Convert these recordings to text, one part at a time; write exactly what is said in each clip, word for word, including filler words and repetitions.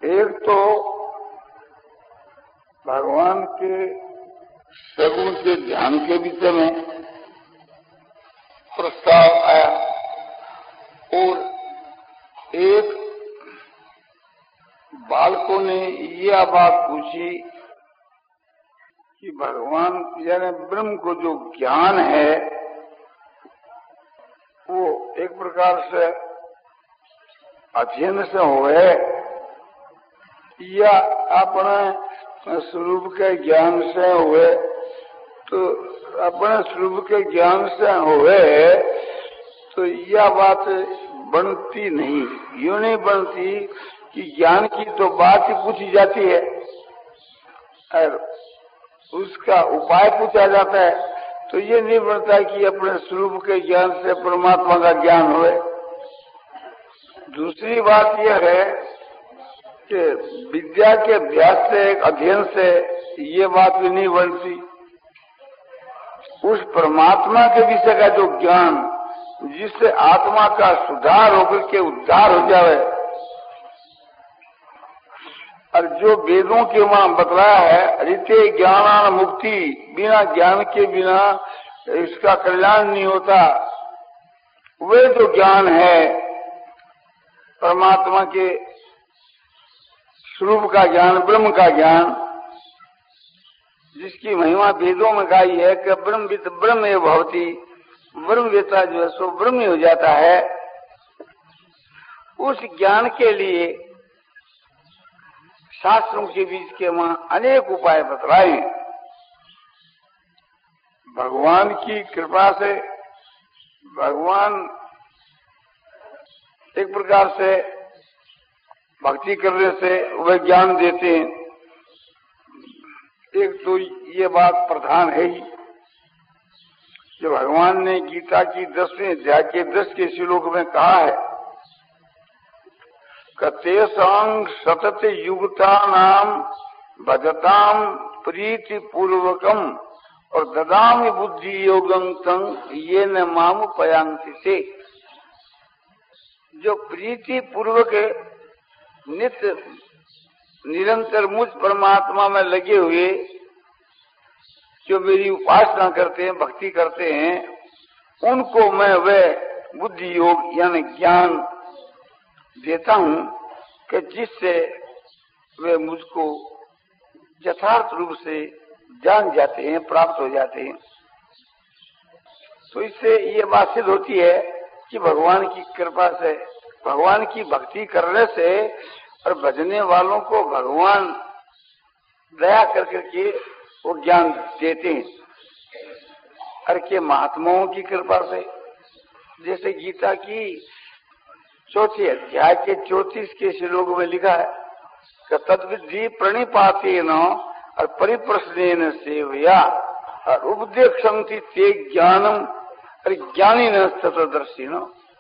एक तो भगवान के सगुण के ध्यान के विषय में प्रस्ताव आया और एक बालकों ने यह बात पूछी कि भगवान यानी ब्रह्म को जो ज्ञान है वो एक प्रकार से अध्ययन से होए या अपने स्वरूप के ज्ञान से हुए। तो अपने स्वरूप के ज्ञान से हुए तो यह बात बनती नहीं, यूं नहीं बनती कि ज्ञान की तो बात ही पूछी जाती है और उसका उपाय पूछा जाता है। तो ये नहीं बनता कि अपने स्वरूप के ज्ञान से परमात्मा का ज्ञान होए। दूसरी बात यह है कि विद्या के अभ्यास से, एक अध्ययन से ये बात भी नहीं बनती। उस परमात्मा के विषय का जो ज्ञान जिससे आत्मा का सुधार होकर के उद्धार हो जाए, और जो वेदों के वहां बतलाया है रीते ज्ञान मुक्ति, बिना ज्ञान के बिना इसका कल्याण नहीं होता। वे जो ज्ञान है परमात्मा के स्वरूप का ज्ञान, ब्रह्म का ज्ञान, जिसकी महिमा वेदों में गाई है कि ब्रह्मविद ब्रह्म एव भवति, ब्रह्मवेत्ता जो है सो ब्रह्म हो जाता है। उस ज्ञान के लिए शास्त्रों के बीच के वहां अनेक उपाय बतलाए। भगवान की कृपा से भगवान एक प्रकार से भक्ति करने से वह ज्ञान देते हैं। एक तो ये बात प्रधान है ही जो भगवान ने गीता की दसवें अध्याय के दस के श्लोक में कहा है, कतेषां सतत युगता नाम भजताम प्रीति पूर्वकम और ददामि बुद्धि योगं तंग ये न माम पयांति से। जो प्रीति पूर्वक नित्य निरंतर मुझ परमात्मा में लगे हुए जो मेरी उपासना करते हैं, भक्ति करते हैं, उनको मैं वह बुद्धि योग यानी ज्ञान देता हूं कि जिससे वे मुझको यथार्थ रूप से जान जाते हैं, प्राप्त हो जाते हैं। तो इससे ये बात सिद्ध होती है कि भगवान की कृपा से, भगवान की भक्ति करने से और भजने वालों को भगवान दया कर करके वो ज्ञान देते हैं। और के महात्माओं की कृपा से, जैसे गीता की चौथे अध्याय के चौतीस के श्लोक में लिखा है कि तद्विधि प्रणिपातेन और परिप्रश्नेन सेवया और उपदेक्षन्ति ते ज्ञानम और ज्ञानिन तत्वदर्शिनो।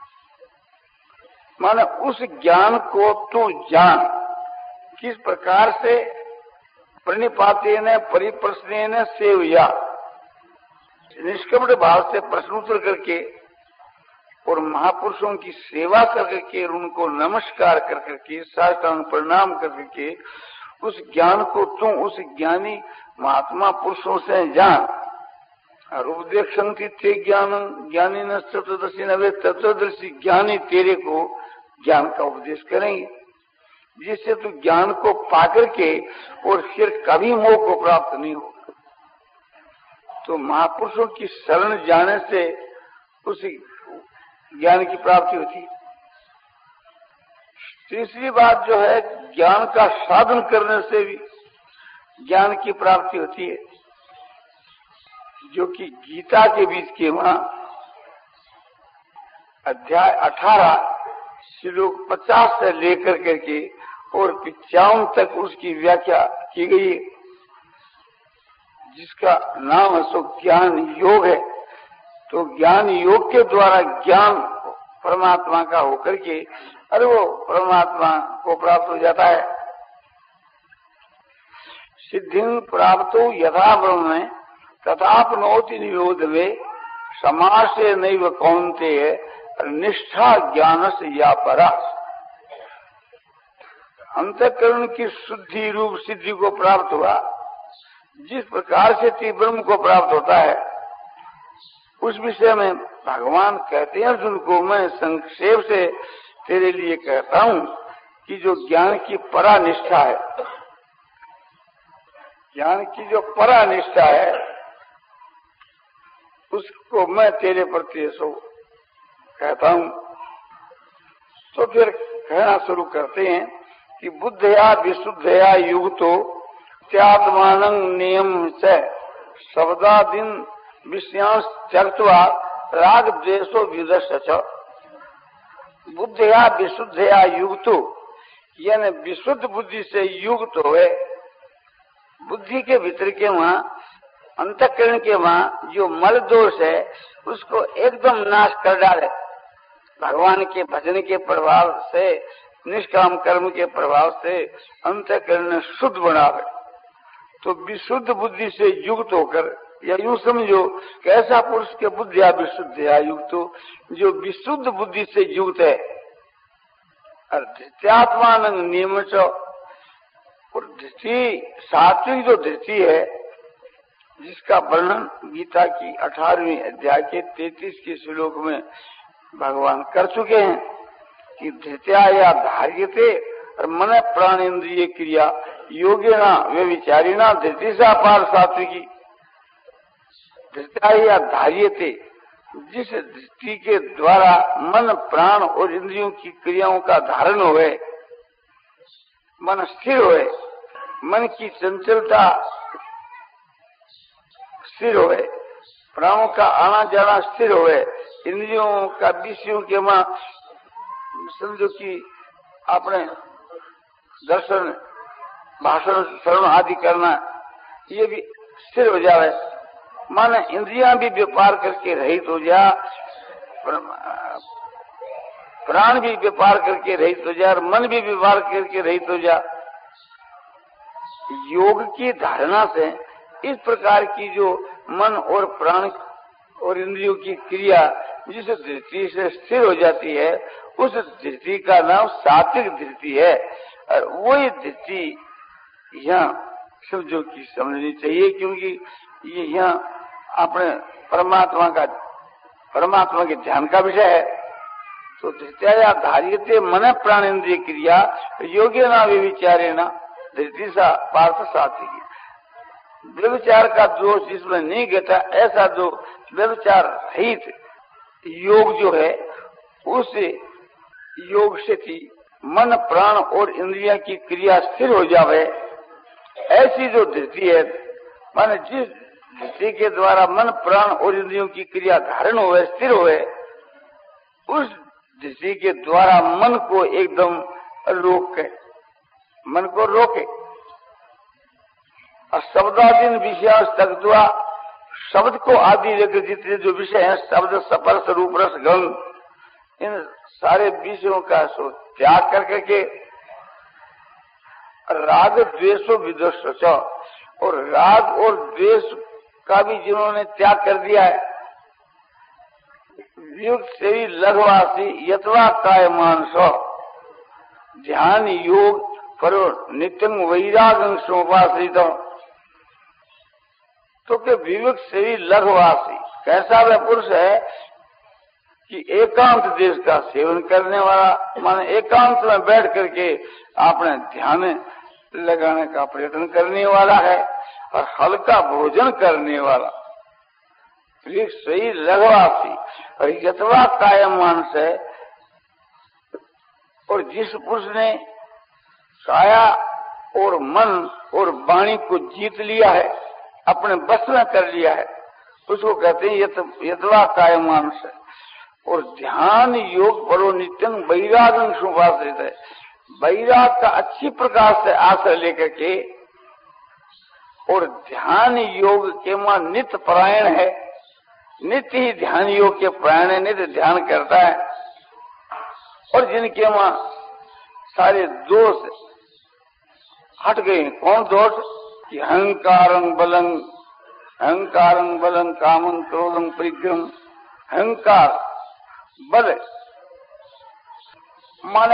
माने उस ज्ञान को तू जान किस प्रकार से, प्रणिपातेन परिप्रश्नेन सेवया, निष्कपट भाव से प्रश्नोत्तर करके और महापुरुषों की सेवा करके, उनको नमस्कार कर करके, साष्टांग प्रणाम करके उस ज्ञान को तुम उस ज्ञानी महात्मा पुरुषों से जान। और उपदेक्षन्ति ते ज्ञान ज्ञानी न तत्वदर्शी न, वे तत्वदर्शी ज्ञानी तेरे को ज्ञान का उपदेश करेंगे, जिससे तू ज्ञान को पाकर के और फिर कभी मोह को प्राप्त नहीं होगा। तो महापुरुषों की शरण जाने से उस ज्ञान की प्राप्ति होती है। तीसरी बात जो है, ज्ञान का साधन करने से भी ज्ञान की प्राप्ति होती है, जो कि गीता के बीच के वहां अध्याय अठारह श्लोक पचास से लेकर करके और पिचावन तक उसकी व्याख्या की गई है, जिसका नाम है सो ज्ञान योग है। तो ज्ञान योग के द्वारा ज्ञान परमात्मा का होकर के अरे वो परमात्मा को प्राप्त हो जाता है। सिद्धि प्राप्तो यथा ब्रह्म तथापनोति निरोध में समासे नैव कौन्तेय निष्ठा ज्ञान से या परा। अंतःकरण की शुद्धि रूप सिद्धि को प्राप्त हुआ, जिस प्रकार से ती ब्रह्म को प्राप्त होता है, उस विषय में भगवान कहते हैं अर्जुन को, मैं संक्षेप से तेरे लिए कहता हूं कि जो ज्ञान की परानिष्ठा है, ज्ञान की जो परानिष्ठा है, उसको मैं तेरे प्रति सो कहता हूं। तो फिर कहना शुरू करते हैं कि बुद्धया विशुद्धया युक्तो त्यात्मान नियम से शब्दादीन विषयांश त्यक्त्वा राग द्वेषो विदस्य। बुद्धया विशुद्धया युक्तो यानी विशुद्ध बुद्धि से युक्त हुए, बुद्धि के भीतर के वहां अंतःकरण के वहां जो मल दोष है उसको एकदम नाश कर डाले, भगवान के भजन के प्रभाव से, निष्काम कर्म के प्रभाव से अंतःकरण शुद्ध बनावे। तो विशुद्ध बुद्धि से युक्त होकर, या यूं समझो कैसा पुरुष के बुद्धिया विशुद्ध या युक्त हो, जो विशुद्ध बुद्धि से युक्त है। धृत्यात्मान नियम, और धृति सात्विक जो धृति है, जिसका वर्णन गीता की अठारहवीं अध्याय के तैतीस के श्लोक में भगवान कर चुके हैं कि धृत्या या धार्यते और मन प्राण इंद्रिय क्रिया योगेना वे विचारिणा धृति सा पार सात्विकी। धृत्या या धार्यते, जिस धृति के द्वारा मन प्राण और इंद्रियों की क्रियाओं का धारण होए, मन स्थिर होए, मन की चंचलता स्थिर होए, प्राणों का आना जाना स्थिर होए, इंद्रियों का विषयों के मां समझो कि आपने दर्शन भाषण श्रवण आदि करना, ये भी स्थिर हो जाए, माने इंद्रियां भी व्यापार करके रहित हो जा, प्राण भी व्यापार करके रहित हो जा, और मन भी व्यापार करके रहित हो जा। योग की धारणा से इस प्रकार की जो मन और प्राण और इंद्रियों की क्रिया जिस धृति से स्थिर हो जाती है, उस धृति का नाम सात्विक धृति है। और वही धृति यहाँ समझो की समझनी चाहिए, क्योंकि ये यहाँ अपने परमात्मा का परमात्मा के ध्यान का विषय है। तो धृत्या धार्यते मन प्राण इंद्रिय क्रिया योगे ना वे विचारे ना धृति सा पार्थ सात्विकी। व्यभिचार का दोष जिसमें नहीं गिरता, ऐसा जो व्यभिचार रहित योग जो है, उस योग से थी मन प्राण और इंद्रिया की क्रिया स्थिर हो जावे, ऐसी जो धृति है, माने जिस धृति के द्वारा मन प्राण और इंद्रियों की क्रिया धारण हुए, स्थिर हुए, उस धृति के द्वारा मन को एकदम रोक के, मन को रोके। और शब्दादीन विषय तक शब्द को आदि लेकर जितने जो विषय हैं, शब्द स्पर्श रूप रस गंध, इन सारे विषयों का सो त्याग कर करके राग द्वेषो विदुष, और राग और द्वेष का भी जिन्होंने त्याग कर दिया है, युक्त से लघवासी यथवा काय मानस ध्यान योग करो नित्यं वैरागं सोपाश्रित। तो के विवेक से ही लघवासी कैसा वह पुरुष है कि एकांत देश का सेवन करने वाला, माने एकांत में बैठ करके आपने ध्यान लगाने का प्रयत्न करने वाला है, और हल्का भोजन करने वाला। सही लघवासी और यथवा कायम मानस है। और जिस पुरुष ने काया और मन और वाणी को जीत लिया है, अपने बस में कर लिया है, उसको कहते हैं यथ, यथवा कायम मानस है। और ध्यान योग परो नित्यं वैरागं सुभाषित है। वैराग का अच्छी प्रकार से आश्रय लेकर के, और ध्यान योग के मां नित्य परायण है, नित्य ही ध्यान योग के परायण है, नित्य ध्यान करता है। और जिनके मां सारे दोष हट गए, कौन दोष कि अहंकारं बलं अहंकारं बलं कामं क्रोधं परिग्रहं। अहंकार बल माने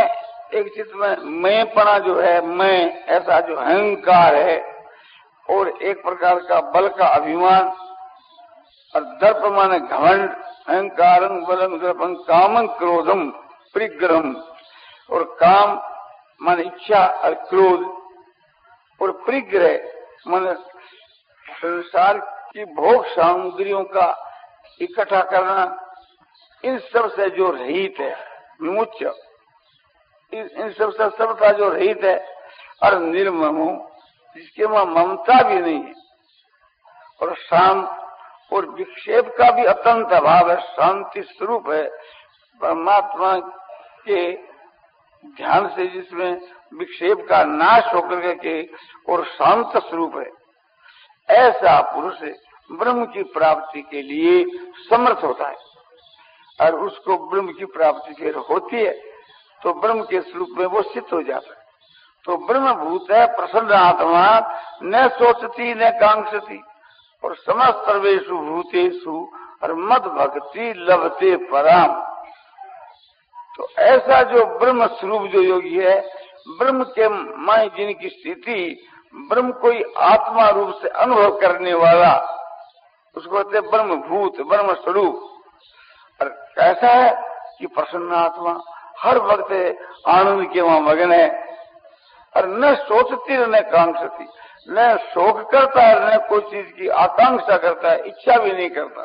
एक चित्त में मैंपना जो है, मैं ऐसा जो अहंकार है, और एक प्रकार का बल का अभिमान, और दर्प माने घमंड, अहंकार बलम दर्पं कामं क्रोधम परिग्रहम, और काम माने इच्छा और क्रोध, और परिग्रह माने संसार की भोग सामग्रियों का इकट्ठा करना, इन सब से जो रहित है, विमुच्य, इन सब से सबका जो रहित है, और निर्मम, जिसके वहां ममता भी नहीं है, और शांत, और विक्षेप का भी अत्यंत अभाव है, शांति स्वरूप है, परमात्मा के ध्यान से जिसमें विक्षेप का नाश होकर के और शांत स्वरूप है, ऐसा पुरुष ब्रह्म की प्राप्ति के लिए समर्थ होता है। और उसको ब्रह्म की प्राप्ति फिर होती है तो ब्रह्म के स्वरूप में वो सिद्ध हो जाता है। तो ब्रह्म भूत है प्रसन्न आत्मा, न सोचती न कांक्षती, और समस्त सर्वेषु भूतेषु और मद भक्ति लभते पराम। तो ऐसा जो ब्रह्म स्वरूप जो योगी है, ब्रह्म के माय जिनकी स्थिति, ब्रह्म कोई आत्मा रूप से अनुभव करने वाला, उसको कहते ब्रह्म भूत, ब्रह्म स्वरूप। और कैसा है कि प्रसन्न आत्मा, हर वक्त आनंद के वहां मगन है, और न सोचती न कांक्षती, न शोक करता है न कोई चीज की आकांक्षा करता है, इच्छा भी नहीं करता।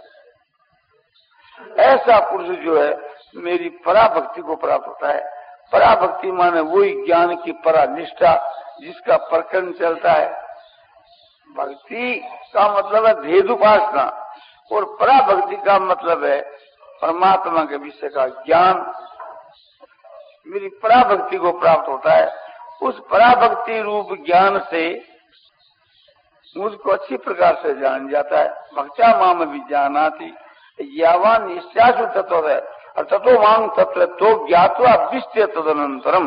ऐसा पुरुष जो है मेरी पराभक्ति को प्राप्त होता है। पराभक्ति माने वही ज्ञान की परा निष्ठा जिसका प्रकरण चलता है। भक्ति का मतलब है भेद उपासना, और पराभक्ति का मतलब है परमात्मा के विषय का ज्ञान। मेरी पराभक्ति को प्राप्त होता है, उस पराभक्ति रूप ज्ञान से मुझको अच्छी प्रकार से जान जाता है। भक्त्या माम भी जानाति यावान निश्चासु तत्व है, और तत्व मांग तत्व तो ज्ञात्वा विष्ट तदनंतरम।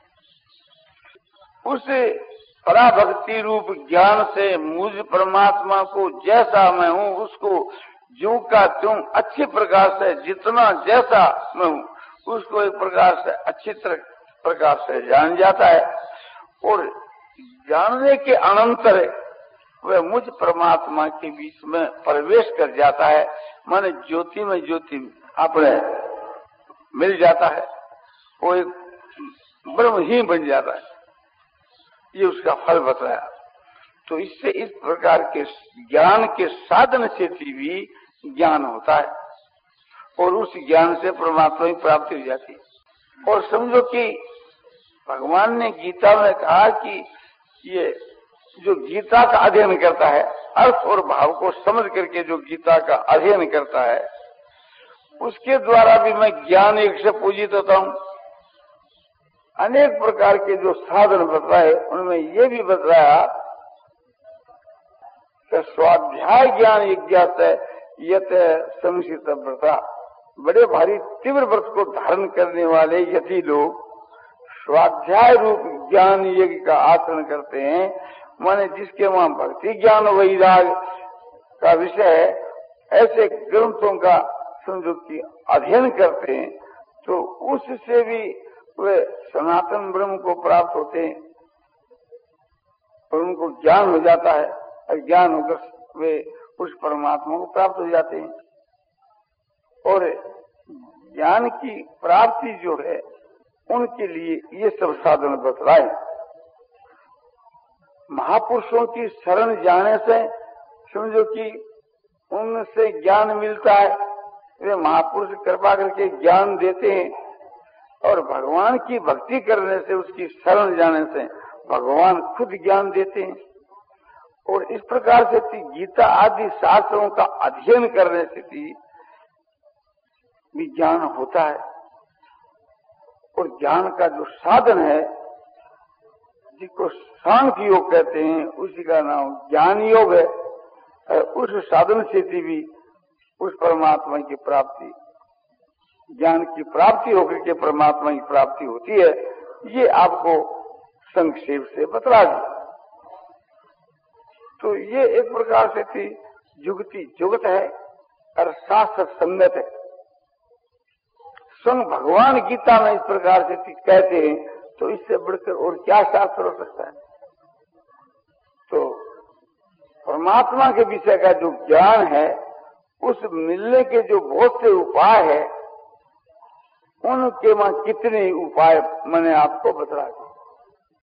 उस पराभक्ति रूप ज्ञान से मुझ परमात्मा को जैसा मैं हूँ उसको जो का त्यों अच्छी प्रकार से, जितना जैसा मैं हूँ उसको एक प्रकार से अच्छी तरह प्रकार से जान जाता है। और जानने के अनंतर वह मुझ परमात्मा के बीच में प्रवेश कर जाता है, माने ज्योति में ज्योति अपने मिल जाता है, वो एक ब्रह्म ही बन जाता है। ये उसका फल बताया। तो इससे इस प्रकार के ज्ञान के साधन से भी ज्ञान होता है, और उस ज्ञान से परमात्मा की प्राप्ति हो जाती है। और समझो कि भगवान ने गीता में कहा कि ये जो गीता का अध्ययन करता है, अर्थ और भाव को समझ करके जो गीता का अध्ययन करता है, उसके द्वारा भी मैं ज्ञान एक से पूजित होता हूँ। अनेक प्रकार के जो साधन बतलाए उनमें ये भी बतलाया कि स्वाध्याय ज्ञान यज्ञात यत संसित व्रता, बड़े भारी तीव्र व्रत को धारण करने वाले यति लोग स्वाध्याय रूप ज्ञान यज्ञ का आचरण करते हैं, माने जिसके वहां भक्ति ज्ञान वैराग का विषय है, ऐसे ग्रंथों का समझो कि अध्ययन करते हैं, तो उससे भी वे सनातन ब्रह्म को प्राप्त होते हैं और उनको ज्ञान हो जाता है, और ज्ञान होकर वे उस परमात्मा को प्राप्त हो जाते हैं। और ज्ञान की प्राप्ति जो है उनके लिए ये सब साधन बतलाए। महापुरुषों की शरण जाने से समझो कि उनसे ज्ञान मिलता है, वे महापुरुष कृपा करके ज्ञान देते हैं, और भगवान की भक्ति करने से, उसकी शरण जाने से भगवान खुद ज्ञान देते हैं। और इस प्रकार से गीता आदि शास्त्रों का अध्ययन करने से भी ज्ञान होता है। और ज्ञान का जो साधन है जिसको सांख्य योग कहते हैं, उसी का नाम ज्ञान योग है। उस साधन से भी उस परमात्मा की प्राप्ति, ज्ञान की प्राप्ति होकर के परमात्मा की प्राप्ति होती है। ये आपको संक्षेप से बतला दी। तो ये एक प्रकार से थी जुगति जुगत है और शास्त्र संगत है। स्वयं भगवान गीता में इस प्रकार से कहते हैं, तो इससे बढ़कर और क्या शास्त्र हो सकता है। तो परमात्मा के विषय का जो ज्ञान है, उस मिलने के जो बहुत से उपाय है, उनके वहां कितने उपाय मैंने आपको बता दिए।